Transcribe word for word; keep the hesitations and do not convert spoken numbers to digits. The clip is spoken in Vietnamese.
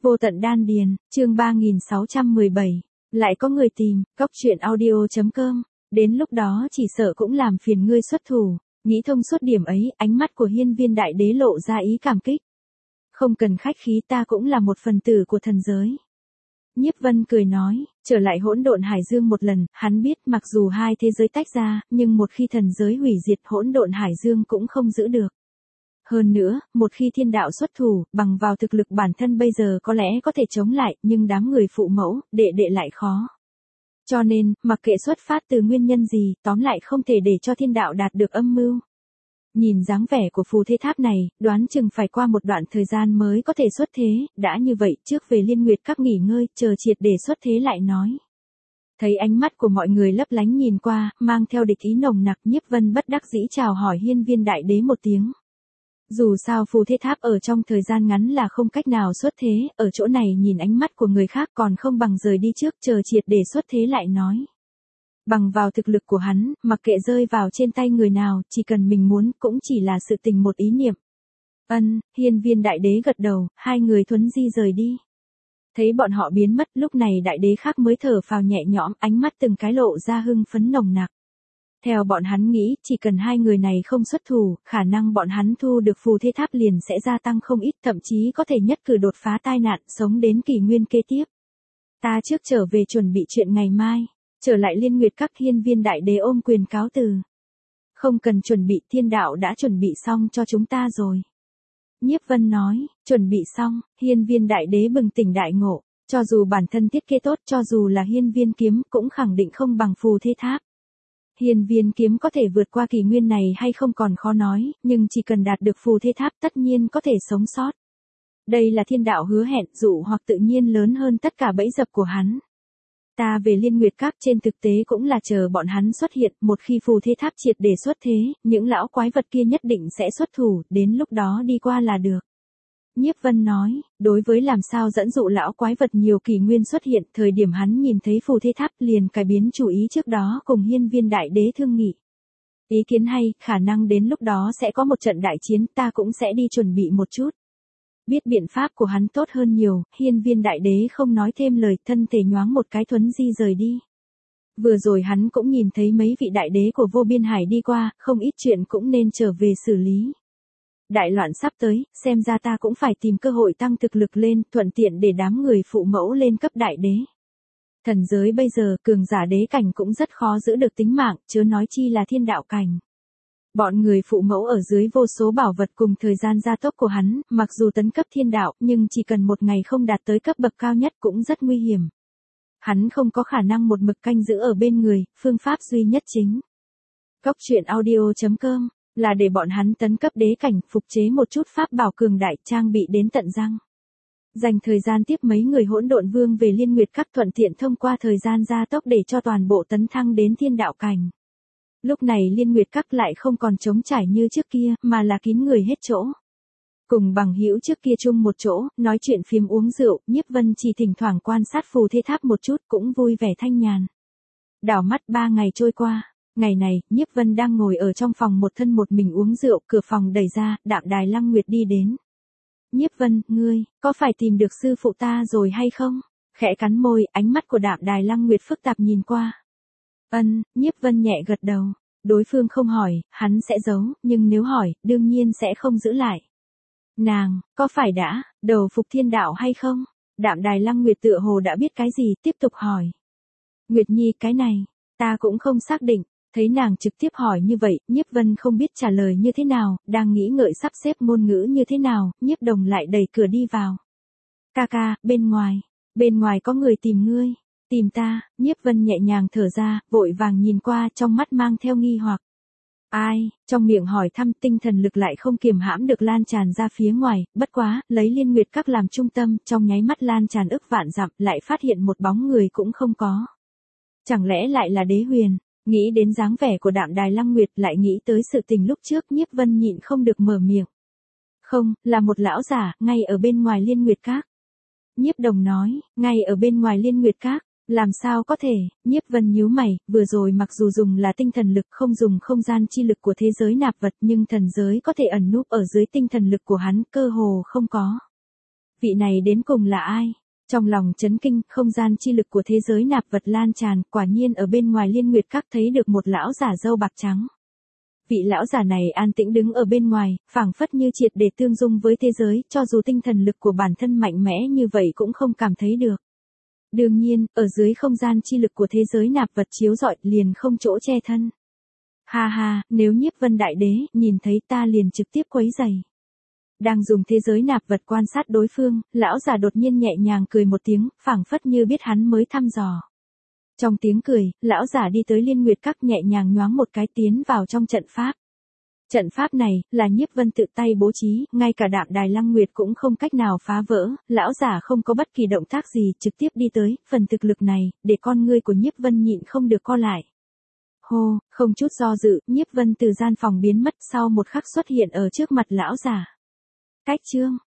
Vô tận đan điền, chương ba nghìn sáu trăm mười bảy. Lại có người tìm, cóc truyện audio chấm com. Đến lúc đó chỉ sợ cũng làm phiền ngươi xuất thủ. Nghĩ thông suốt điểm ấy, ánh mắt của hiên viên đại đế lộ ra ý cảm kích. Không cần khách khí, ta cũng là một phần tử của thần giới. Nhiếp Vân cười nói, trở lại hỗn độn hải dương một lần, hắn biết mặc dù hai thế giới tách ra, nhưng một khi thần giới hủy diệt, hỗn độn hải dương cũng không giữ được. Hơn nữa, một khi thiên đạo xuất thủ, bằng vào thực lực bản thân bây giờ có lẽ có thể chống lại, nhưng đám người phụ mẫu, đệ đệ lại khó. Cho nên, mặc kệ xuất phát từ nguyên nhân gì, tóm lại không thể để cho thiên đạo đạt được âm mưu. Nhìn dáng vẻ của phù thế tháp này, đoán chừng phải qua một đoạn thời gian mới có thể xuất thế, đã như vậy, trước về Liên Nguyệt Các nghỉ ngơi, chờ triệt để xuất thế lại nói. Thấy ánh mắt của mọi người lấp lánh nhìn qua, mang theo địch ý nồng nặc, Nhiếp Vân bất đắc dĩ chào hỏi hiên viên đại đế một tiếng. Dù sao phù thế tháp ở trong thời gian ngắn là không cách nào xuất thế, ở chỗ này nhìn ánh mắt của người khác còn không bằng rời đi trước, chờ triệt để xuất thế lại nói. Bằng vào thực lực của hắn, mặc kệ rơi vào trên tay người nào, chỉ cần mình muốn, cũng chỉ là sự tình một ý niệm. Ân, hiên viên đại đế gật đầu, hai người thuấn di rời đi. Thấy bọn họ biến mất, lúc này đại đế khác mới thở phào nhẹ nhõm, ánh mắt từng cái lộ ra hưng phấn nồng nặc. Theo bọn hắn nghĩ, chỉ cần hai người này không xuất thủ, khả năng bọn hắn thu được phù thế tháp liền sẽ gia tăng không ít, thậm chí có thể nhất cử đột phá tai nạn, sống đến kỷ nguyên kế tiếp. Ta trước trở về chuẩn bị chuyện ngày mai, trở lại Liên Nguyệt Các, hiên viên đại đế ôm quyền cáo từ. Không cần chuẩn bị, thiên đạo đã chuẩn bị xong cho chúng ta rồi. Nhiếp Vân nói, chuẩn bị xong, hiên viên đại đế bừng tỉnh đại ngộ, cho dù bản thân thiết kế tốt, cho dù là hiên viên kiếm, cũng khẳng định không bằng phù thế tháp. Hiên viên kiếm có thể vượt qua kỷ nguyên này hay không còn khó nói, nhưng chỉ cần đạt được phù thế tháp tất nhiên có thể sống sót. Đây là thiên đạo hứa hẹn, dụ hoặc tự nhiên lớn hơn tất cả bẫy dập của hắn. Ta về Liên Nguyệt Các trên thực tế cũng là chờ bọn hắn xuất hiện, một khi phù thế tháp triệt để xuất thế, những lão quái vật kia nhất định sẽ xuất thủ, đến lúc đó đi qua là được. Nhiếp Vân nói, đối với làm sao dẫn dụ lão quái vật nhiều kỷ nguyên xuất hiện, thời điểm hắn nhìn thấy phù thế tháp liền cải biến chủ ý trước đó cùng hiên viên đại đế thương nghị. Ý kiến hay, khả năng đến lúc đó sẽ có một trận đại chiến, ta cũng sẽ đi chuẩn bị một chút. Biết biện pháp của hắn tốt hơn nhiều, hiên viên đại đế không nói thêm lời, thân thể nhoáng một cái thuấn di rời đi. Vừa rồi hắn cũng nhìn thấy mấy vị đại đế của vô biên hải đi qua, không ít chuyện cũng nên trở về xử lý. Đại loạn sắp tới, xem ra ta cũng phải tìm cơ hội tăng thực lực lên, thuận tiện để đám người phụ mẫu lên cấp đại đế. Thần giới bây giờ, cường giả đế cảnh cũng rất khó giữ được tính mạng, chớ nói chi là thiên đạo cảnh. Bọn người phụ mẫu ở dưới vô số bảo vật cùng thời gian gia tốc của hắn, mặc dù tấn cấp thiên đạo, nhưng chỉ cần một ngày không đạt tới cấp bậc cao nhất cũng rất nguy hiểm. Hắn không có khả năng một mực canh giữ ở bên người, phương pháp duy nhất chính. Cóc truyện audio chấm com là để bọn hắn tấn cấp đế cảnh, phục chế một chút pháp bảo cường đại, trang bị đến tận răng. Dành thời gian tiếp mấy người hỗn độn vương về Liên Nguyệt Các, thuận tiện thông qua thời gian gia tốc để cho toàn bộ tấn thăng đến thiên đạo cảnh. Lúc này Liên Nguyệt Các lại không còn trống trải như trước kia, mà là kín người hết chỗ. Cùng bằng hữu trước kia chung một chỗ, nói chuyện phiếm uống rượu, Nhiếp Vân chỉ thỉnh thoảng quan sát phù thế tháp một chút, cũng vui vẻ thanh nhàn. Đảo mắt ba ngày trôi qua. Ngày này, Nhiếp Vân đang ngồi ở trong phòng một thân một mình uống rượu, cửa phòng đẩy ra, Đạm Đài Lăng Nguyệt đi đến. Nhiếp Vân, ngươi, có phải tìm được sư phụ ta rồi hay không? Khẽ cắn môi, ánh mắt của Đạm Đài Lăng Nguyệt phức tạp nhìn qua. Ân, Nhiếp Vân nhẹ gật đầu. Đối phương không hỏi, hắn sẽ giấu, nhưng nếu hỏi, đương nhiên sẽ không giữ lại. Nàng, có phải đã, đầu phục thiên đạo hay không? Đạm Đài Lăng Nguyệt tựa hồ đã biết cái gì, tiếp tục hỏi. Nguyệt Nhi, cái này, ta cũng không xác định. Thấy nàng trực tiếp hỏi như vậy, Nhiếp Vân không biết trả lời như thế nào, đang nghĩ ngợi sắp xếp ngôn ngữ như thế nào, Nhiếp Đồng lại đẩy cửa đi vào. Ca ca, bên ngoài, bên ngoài có người tìm ngươi, tìm ta, Nhiếp Vân nhẹ nhàng thở ra, vội vàng nhìn qua, trong mắt mang theo nghi hoặc. Ai, trong miệng hỏi thăm, tinh thần lực lại không kiềm hãm được lan tràn ra phía ngoài, bất quá, lấy Liên Nguyệt Các làm trung tâm, trong nháy mắt lan tràn ức vạn dặm, lại phát hiện một bóng người cũng không có. Chẳng lẽ lại là Đế Huyền? Nghĩ đến dáng vẻ của Đạm Đài Lăng Nguyệt, lại nghĩ tới sự tình lúc trước, Nhiếp Vân nhịn không được mở miệng. Không, là một lão giả, ngay ở bên ngoài Liên Nguyệt Các. Nhiếp Đồng nói, ngay ở bên ngoài Liên Nguyệt Các, làm sao có thể? Nhiếp Vân nhíu mày, vừa rồi mặc dù dùng là tinh thần lực, không dùng không gian chi lực của thế giới nạp vật, nhưng thần giới có thể ẩn núp ở dưới tinh thần lực của hắn, cơ hồ không có. Vị này đến cùng là ai? Trong lòng chấn kinh, không gian chi lực của thế giới nạp vật lan tràn, quả nhiên ở bên ngoài Liên Nguyệt Các thấy được một lão giả râu bạc trắng. Vị lão giả này an tĩnh đứng ở bên ngoài, phảng phất như triệt để tương dung với thế giới, cho dù tinh thần lực của bản thân mạnh mẽ như vậy cũng không cảm thấy được. Đương nhiên, ở dưới không gian chi lực của thế giới nạp vật chiếu rọi, liền không chỗ che thân. Ha ha, nếu Nhiếp Vân Đại Đế nhìn thấy ta liền trực tiếp quấy rầy. Đang dùng thế giới nạp vật quan sát đối phương, lão giả đột nhiên nhẹ nhàng cười một tiếng, phảng phất như biết hắn mới thăm dò. Trong tiếng cười, lão giả đi tới Liên Nguyệt Các nhẹ nhàng nhoáng một cái tiến vào trong trận pháp. Trận pháp này, là Nhiếp Vân tự tay bố trí, ngay cả đạm đài Lăng Nguyệt cũng không cách nào phá vỡ, lão giả không có bất kỳ động tác gì trực tiếp đi tới, phần thực lực này, để con ngươi của Nhiếp Vân nhịn không được co lại. Hô, không chút do dự, Nhiếp Vân từ gian phòng biến mất sau một khắc xuất hiện ở trước mặt lão giả. Cách chương